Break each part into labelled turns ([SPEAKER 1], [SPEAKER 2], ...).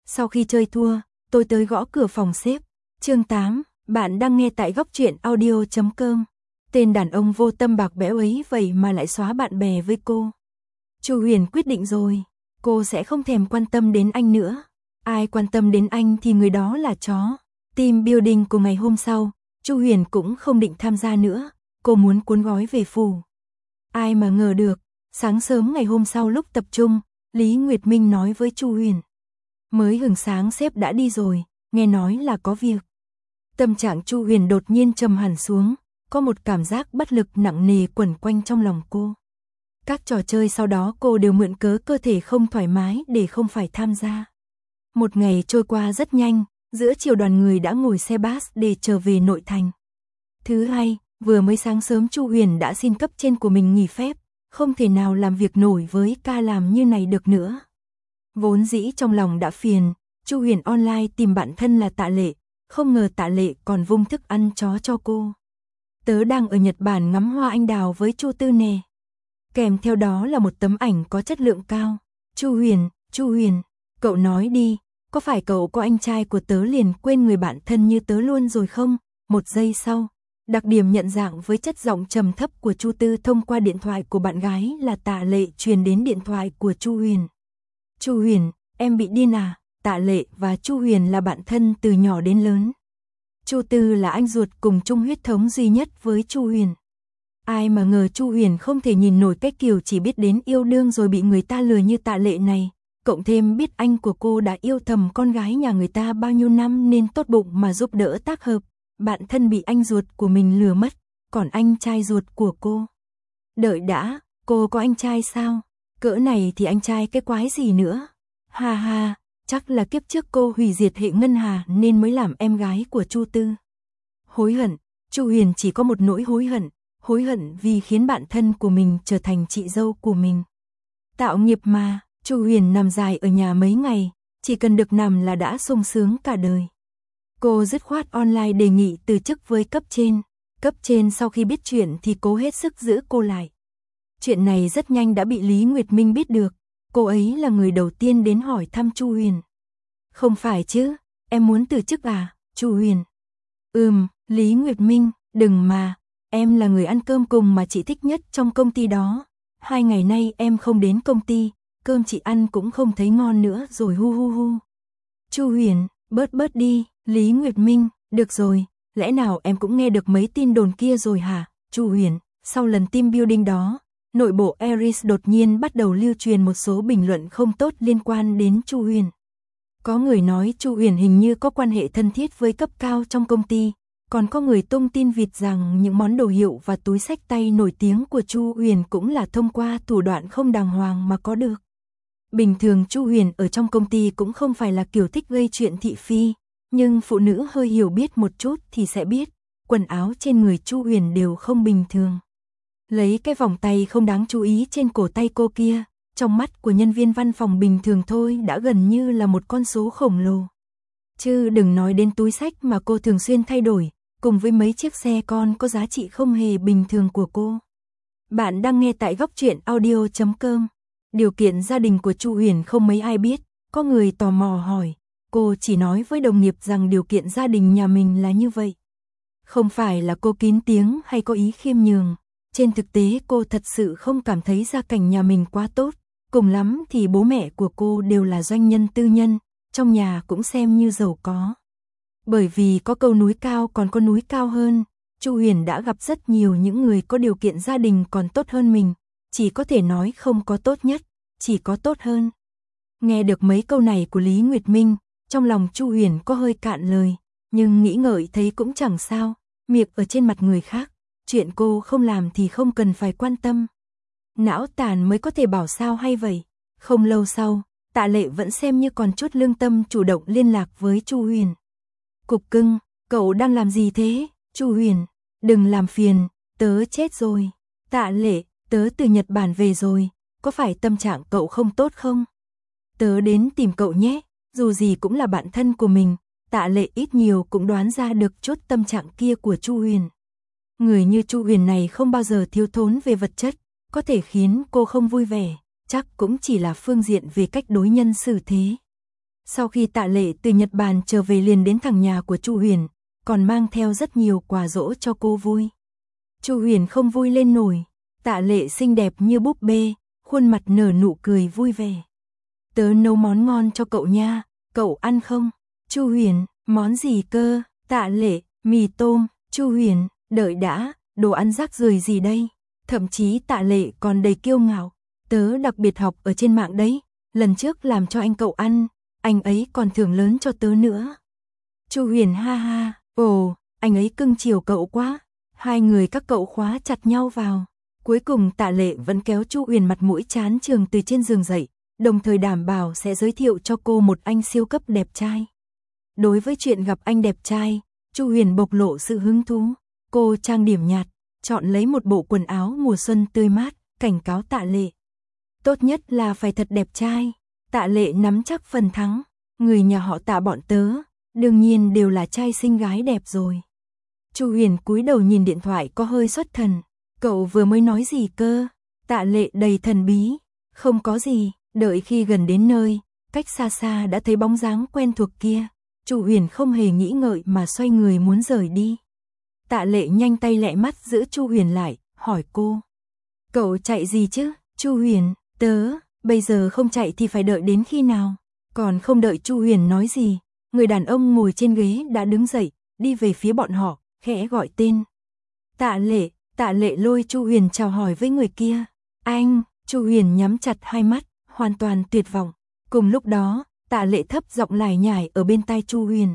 [SPEAKER 1] Sau khi chơi thua, tôi tới gõ cửa phòng sếp. Chương 8, bạn đang nghe tại góc truyện audio.com. Tên đàn ông vô tâm bạc bẽo ấy vậy mà lại xóa bạn bè với cô. Chu Huyền quyết định rồi, cô sẽ không thèm quan tâm đến anh nữa. Ai quan tâm đến anh thì người đó là chó. Team building của ngày hôm sau, Chu Huyền cũng không định tham gia nữa, cô muốn cuốn gói về phủ. Ai mà ngờ được, sáng sớm ngày hôm sau lúc tập trung, Lý Nguyệt Minh nói với Chu Huyền. Mới hừng sáng sếp đã đi rồi, nghe nói là có việc. Tâm trạng Chu Huyền đột nhiên trầm hẳn xuống, có một cảm giác bất lực nặng nề quẩn quanh trong lòng cô. Các trò chơi sau đó cô đều mượn cớ cơ thể không thoải mái để không phải tham gia. Một ngày trôi qua rất nhanh, giữa chiều đoàn người đã ngồi xe bus để trở về nội thành. Thứ hai, vừa mới sáng sớm Chu Huyền đã xin cấp trên của mình nghỉ phép, không thể nào làm việc nổi với ca làm như này được nữa. Vốn dĩ trong lòng đã phiền, Chu Huyền online tìm bạn thân là Tạ Lệ, không ngờ Tạ Lệ còn vung thức ăn chó cho cô. Tớ đang ở Nhật Bản ngắm hoa anh đào với Chu Tư nè. Kèm theo đó là một tấm ảnh có chất lượng cao. Chu Huyền, cậu nói đi, có phải cậu có anh trai của tớ liền quên người bạn thân như tớ luôn rồi không? Một giây sau, đặc điểm nhận dạng với chất giọng trầm thấp của Chu Tư thông qua điện thoại của bạn gái là Tạ Lệ truyền đến điện thoại của Chu Huyền. Chu Huyền, em bị điên à? Tạ Lệ và Chu Huyền là bạn thân từ nhỏ đến lớn. Chu Tư là anh ruột cùng chung huyết thống duy nhất với Chu Huyền. Ai mà ngờ Chu Huyền không thể nhìn nổi cái kiểu chỉ biết đến yêu đương rồi bị người ta lừa như Tạ Lệ này, cộng thêm biết anh của cô đã yêu thầm con gái nhà người ta bao nhiêu năm nên tốt bụng mà giúp đỡ tác hợp, bạn thân bị anh ruột của mình lừa mất, còn anh trai ruột của cô. Đợi đã, cô có anh trai sao? Cỡ này thì anh trai cái quái gì nữa? Ha ha, chắc là kiếp trước cô hủy diệt hệ ngân hà nên mới làm em gái của Chu Tư. Hối hận, Chu Huyền chỉ có một nỗi hối hận vì khiến bạn thân của mình trở thành chị dâu của mình. Tạo nghiệp mà, Chu Huyền nằm dài ở nhà mấy ngày, chỉ cần được nằm là đã sung sướng cả đời. Cô dứt khoát online đề nghị từ chức với cấp trên. Cấp trên sau khi biết chuyện thì cố hết sức giữ cô lại. Chuyện này rất nhanh đã bị Lý Nguyệt Minh biết được, cô ấy là người đầu tiên đến hỏi thăm Chu Huyền. Không phải chứ, em muốn từ chức à, Chu Huyền? Lý Nguyệt Minh, đừng mà, em là người ăn cơm cùng mà chị thích nhất trong công ty đó. 2 ngày nay em không đến công ty, cơm chị ăn cũng không thấy ngon nữa rồi hu. Chu Huyền, bớt đi, Lý Nguyệt Minh, được rồi, lẽ nào em cũng nghe được mấy tin đồn kia rồi hả, Chu Huyền? Sau lần team building đó, nội bộ Aries đột nhiên bắt đầu lưu truyền một số bình luận không tốt liên quan đến Chu Huyền. Có người nói Chu Huyền hình như có quan hệ thân thiết với cấp cao trong công ty, còn có người tung tin vịt rằng những món đồ hiệu và túi xách tay nổi tiếng của Chu Huyền cũng là thông qua thủ đoạn không đàng hoàng mà có được. Bình thường Chu Huyền ở trong công ty cũng không phải là kiểu thích gây chuyện thị phi, nhưng phụ nữ hơi hiểu biết một chút thì sẽ biết, quần áo trên người Chu Huyền đều không bình thường. Lấy cái vòng tay không đáng chú ý trên cổ tay cô kia, trong mắt của nhân viên văn phòng bình thường thôi đã gần như là một con số khổng lồ. Chứ đừng nói đến túi xách mà cô thường xuyên thay đổi, cùng với mấy chiếc xe con có giá trị không hề bình thường của cô. Bạn đang nghe tại góc truyện audio.com. Điều kiện gia đình của Chu Huyền không mấy ai biết, có người tò mò hỏi, cô chỉ nói với đồng nghiệp rằng điều kiện gia đình nhà mình là như vậy. Không phải là cô kín tiếng hay có ý khiêm nhường, trên thực tế cô thật sự không cảm thấy gia cảnh nhà mình quá tốt, cùng lắm thì bố mẹ của cô đều là doanh nhân tư nhân, trong nhà cũng xem như giàu có. Bởi vì có câu núi cao còn có núi cao hơn, Chu Huyền đã gặp rất nhiều những người có điều kiện gia đình còn tốt hơn mình, chỉ có thể nói không có tốt nhất, chỉ có tốt hơn. Nghe được mấy câu này của Lý Nguyệt Minh, trong lòng Chu Huyền có hơi cạn lời, nhưng nghĩ ngợi thấy cũng chẳng sao, miệng ở trên mặt người khác, chuyện cô không làm thì không cần phải quan tâm. Não tàn mới có thể bảo sao hay vậy. Không lâu sau, Tạ Lệ vẫn xem như còn chút lương tâm chủ động liên lạc với Chu Huyền. Cục cưng, cậu đang làm gì thế? Chu Huyền, đừng làm phiền, tớ chết rồi. Tạ Lệ, tớ từ Nhật Bản về rồi, có phải tâm trạng cậu không tốt không? Tớ đến tìm cậu nhé, dù gì cũng là bạn thân của mình. Tạ Lệ ít nhiều cũng đoán ra được chút tâm trạng kia của Chu Huyền. Người như Chu Huyền này không bao giờ thiếu thốn về vật chất, có thể khiến cô không vui vẻ, chắc cũng chỉ là phương diện về cách đối nhân xử thế. Sau khi Tạ Lệ từ Nhật Bản trở về liền đến thẳng nhà của Chu Huyền, còn mang theo rất nhiều quà dỗ cho cô vui. Chu Huyền không vui lên nổi, Tạ Lệ xinh đẹp như búp bê, khuôn mặt nở nụ cười vui vẻ. Tớ nấu món ngon cho cậu nha, cậu ăn không? Chu Huyền, món gì cơ? Tạ Lệ, mì tôm. Chu Huyền, đợi đã, đồ ăn rác rưởi gì đây? Thậm chí Tạ Lệ còn đầy kiêu ngạo, tớ đặc biệt học ở trên mạng đấy, lần trước làm cho anh cậu ăn, anh ấy còn thưởng lớn cho tớ nữa. Chu Huyền ha ha, ồ, anh ấy cưng chiều cậu quá. Hai người các cậu khóa chặt nhau vào. Cuối cùng Tạ Lệ vẫn kéo Chu Huyền mặt mũi chán trường từ trên giường dậy, đồng thời đảm bảo sẽ giới thiệu cho cô một anh siêu cấp đẹp trai. Đối với chuyện gặp anh đẹp trai, Chu Huyền bộc lộ sự hứng thú. Cô trang điểm nhạt, chọn lấy một bộ quần áo mùa xuân tươi mát, cảnh cáo Tạ Lệ. Tốt nhất là phải thật đẹp trai. Tạ Lệ nắm chắc phần thắng. Người nhà họ Tạ bọn tớ, đương nhiên đều là trai xinh gái đẹp rồi. Chu Huyền cúi đầu nhìn điện thoại có hơi xuất thần. Cậu vừa mới nói gì cơ? Tạ Lệ đầy thần bí. Không có gì, đợi khi gần đến nơi, cách xa xa đã thấy bóng dáng quen thuộc kia. Chu Huyền không hề nghĩ ngợi mà xoay người muốn rời đi. Tạ Lệ nhanh tay lẹ mắt giữ Chu Huyền lại, hỏi cô. Cậu chạy gì chứ? Chu Huyền, tớ, bây giờ không chạy thì phải đợi đến khi nào? Còn không đợi Chu Huyền nói gì, người đàn ông ngồi trên ghế đã đứng dậy, đi về phía bọn họ, khẽ gọi tên. Tạ Lệ lôi Chu Huyền chào hỏi với người kia. Anh, Chu Huyền nhắm chặt hai mắt, hoàn toàn tuyệt vọng. Cùng lúc đó, Tạ Lệ thấp giọng lải nhải ở bên tai Chu Huyền.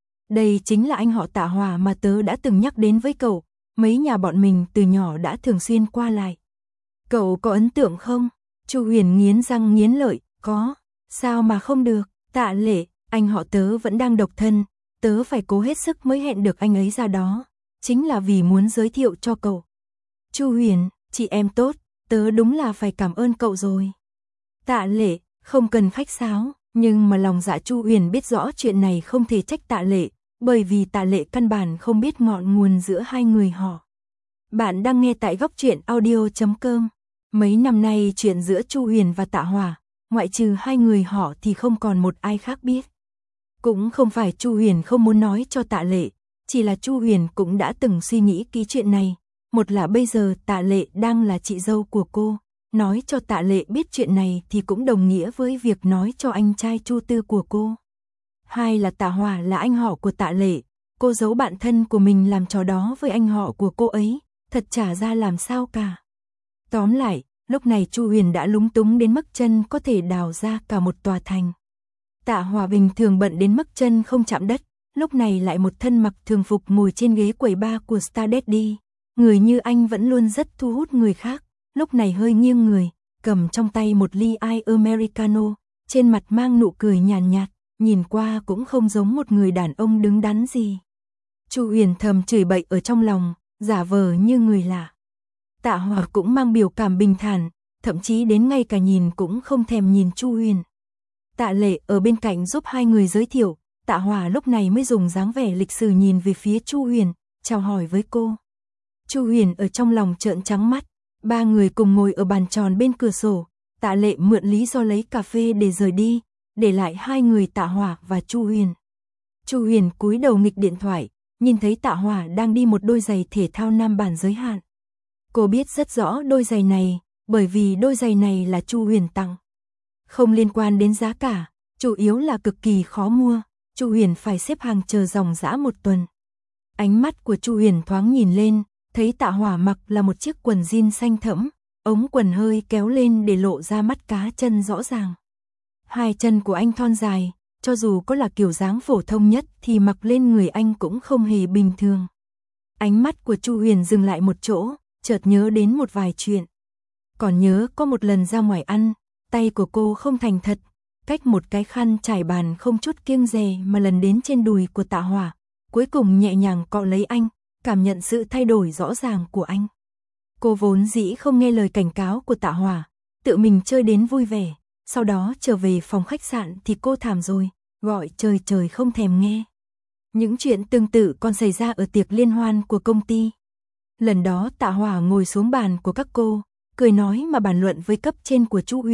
[SPEAKER 1] Đây chính là anh họ Tạ Hòa mà tớ đã từng nhắc đến với cậu, mấy nhà bọn mình từ nhỏ đã thường xuyên qua lại. Cậu có ấn tượng không? Chu Huyền nghiến răng nghiến lợi, có, sao mà không được? Tạ Lệ, anh họ tớ vẫn đang độc thân, tớ phải cố hết sức mới hẹn được anh ấy ra đó, chính là vì muốn giới thiệu cho cậu. Chu Huyền, chị em tốt, tớ đúng là phải cảm ơn cậu rồi. Tạ Lệ, không cần khách sáo, nhưng mà lòng dạ Chu Huyền biết rõ chuyện này không thể trách Tạ Lệ, bởi vì Tạ Lệ căn bản không biết ngọn nguồn giữa hai người họ. Bạn đang nghe tại góc truyện audio.com. Mấy năm nay chuyện giữa Chu Huyền và Tạ Hòa, ngoại trừ hai người họ thì không còn một ai khác biết. Cũng không phải Chu Huyền không muốn nói cho Tạ Lệ, chỉ là Chu Huyền cũng đã từng suy nghĩ kỹ chuyện này. Một là bây giờ Tạ Lệ đang là chị dâu của cô, nói cho Tạ Lệ biết chuyện này thì cũng đồng nghĩa với việc nói cho anh trai Chu Tư của cô. Hai là Tạ Hòa là anh họ của Tạ Lệ, cô giấu bạn thân của mình làm trò đó với anh họ của cô ấy, thật chả ra làm sao cả. Tóm lại, lúc này Chu Huyền đã lúng túng đến mức chân có thể đào ra cả một tòa thành. Tạ Hòa bình thường bận đến mức chân không chạm đất, lúc này lại một thân mặc thường phục ngồi trên ghế quầy bar của Star Daddy. Người như anh vẫn luôn rất thu hút người khác, lúc này hơi nghiêng người, cầm trong tay một ly ice Americano, trên mặt mang nụ cười nhàn nhạt, nhìn qua cũng không giống một người đàn ông đứng đắn gì. Chu Huyền thầm chửi bậy ở trong lòng, giả vờ như người lạ. Tạ Hòa cũng mang biểu cảm bình thản, thậm chí đến ngay cả nhìn cũng không thèm nhìn Chu Huyền. Tạ Lệ ở bên cạnh giúp hai người giới thiệu, Tạ Hòa lúc này mới dùng dáng vẻ lịch sự nhìn về phía Chu Huyền, chào hỏi với cô. Chu Huyền ở trong lòng trợn trắng mắt, ba người cùng ngồi ở bàn tròn bên cửa sổ, Tạ Lệ mượn lý do lấy cà phê để rời đi, để lại hai người Tạ Hòa và Chu Huyền. Chu Huyền cúi đầu nghịch điện thoại, nhìn thấy Tạ Hòa đang đi một đôi giày thể thao nam bản giới hạn. Cô biết rất rõ đôi giày này, bởi vì đôi giày này là Chu Huyền tặng. Không liên quan đến giá cả, chủ yếu là cực kỳ khó mua, Chu Huyền phải xếp hàng chờ dòng dã một tuần. Ánh mắt của Chu Huyền thoáng nhìn lên, thấy Tạ Hòa mặc là một chiếc quần jean xanh thẫm, ống quần hơi kéo lên để lộ ra mắt cá chân rõ ràng. Hai chân của anh thon dài, cho dù có là kiểu dáng phổ thông nhất thì mặc lên người anh cũng không hề bình thường. Ánh mắt của Chu Huyền dừng lại một chỗ, chợt nhớ đến một vài chuyện. Còn nhớ có một lần ra ngoài ăn, tay của cô không thành thật, cách một cái khăn trải bàn không chút kiêng dè mà lần đến trên đùi của Tạ Hòa, cuối cùng nhẹ nhàng cọ lấy anh, cảm nhận sự thay đổi rõ ràng của anh. Cô vốn dĩ không nghe lời cảnh cáo của Tạ Hòa, tự mình chơi đến vui vẻ, sau đó trở về phòng khách sạn thì cô thảm rồi, gọi trời trời không thèm nghe. Những chuyện tương tự còn xảy ra ở tiệc liên hoan của công ty. Lần đó Tạ Hòa ngồi xuống bàn của các cô, cười nói mà bàn luận với cấp trên của Chu Huyền,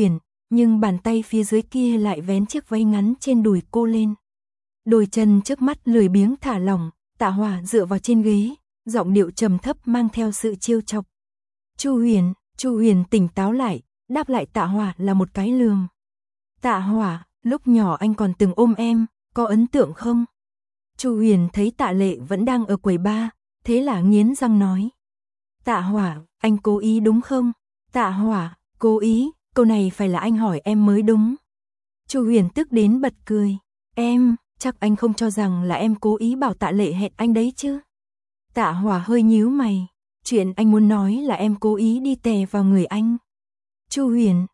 [SPEAKER 1] nhưng bàn tay phía dưới kia lại vén chiếc váy ngắn trên đùi cô lên. Đôi chân trước mắt lười biếng thả lỏng, Tạ Hỏa dựa vào trên ghế, giọng điệu trầm thấp mang theo sự trêu chọc. Chu Huyền tỉnh táo lại, đáp lại Tạ Hỏa là một cái lườm. Tạ Hỏa, lúc nhỏ anh còn từng ôm em, có ấn tượng không? Chu Huyền thấy Tạ Lệ vẫn đang ở quầy bar, thế là nghiến răng nói. Tạ Hỏa, anh cố ý đúng không? Tạ Hỏa, cố ý, câu này phải là anh hỏi em mới đúng. Chu Huyền tức đến bật cười. Em, chắc anh không cho rằng là em cố ý bảo Tạ Lệ hẹn anh đấy chứ? Tạ Hỏa hơi nhíu mày. Chuyện anh muốn nói là em cố ý đi tè vào người anh. Chu Huyền,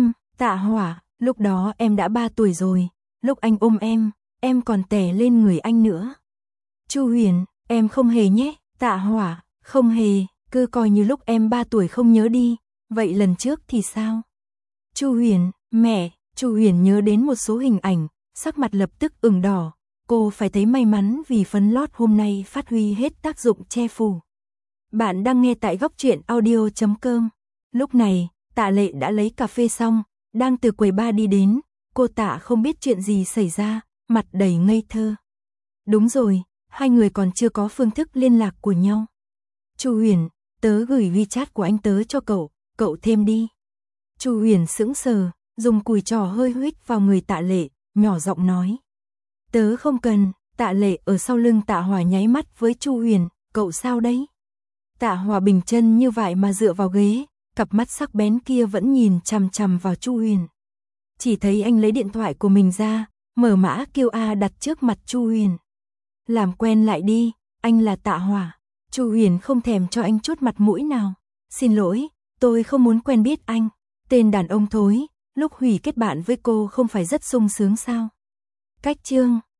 [SPEAKER 1] Tạ Hỏa, lúc đó em đã 3 tuổi rồi, lúc anh ôm em còn tè lên người anh nữa. Chu Huyền, em không hề nhé. Tạ Hỏa, không hề, cứ coi như lúc em 3 tuổi không nhớ đi, vậy lần trước thì sao? Chu Huyền, mẹ, Chu Huyền nhớ đến một số hình ảnh, sắc mặt lập tức ửng đỏ, cô phải thấy may mắn vì phấn lót hôm nay phát huy hết tác dụng che phủ. Bạn đang nghe tại góc truyện audio.com. Lúc này, Tạ Lệ đã lấy cà phê xong, đang từ quầy bar đi đến, cô Tạ không biết chuyện gì xảy ra, mặt đầy ngây thơ. Đúng rồi, hai người còn chưa có phương thức liên lạc của nhau. Chu Huyền, tớ gửi WeChat của anh tớ cho cậu thêm đi. Chu Huyền sững sờ, dùng cùi trò hơi huých vào người Tạ Lệ, nhỏ giọng nói. Tớ không cần. Tạ Lệ ở sau lưng Tạ Hỏa nháy mắt với Chu Huyền, cậu sao đấy? Tạ Hỏa bình chân như vậy mà dựa vào ghế, cặp mắt sắc bén kia vẫn nhìn chằm chằm vào Chu Huyền. Chỉ thấy anh lấy điện thoại của mình ra, mở mã QR đặt trước mặt Chu Huyền. Làm quen lại đi, anh là Tạ Hỏa. Chu Huyền không thèm cho anh chút mặt mũi nào. Xin lỗi, tôi không muốn quen biết anh. Tên đàn ông thối, lúc Hủy kết bạn với cô không phải rất sung sướng sao? Cách chương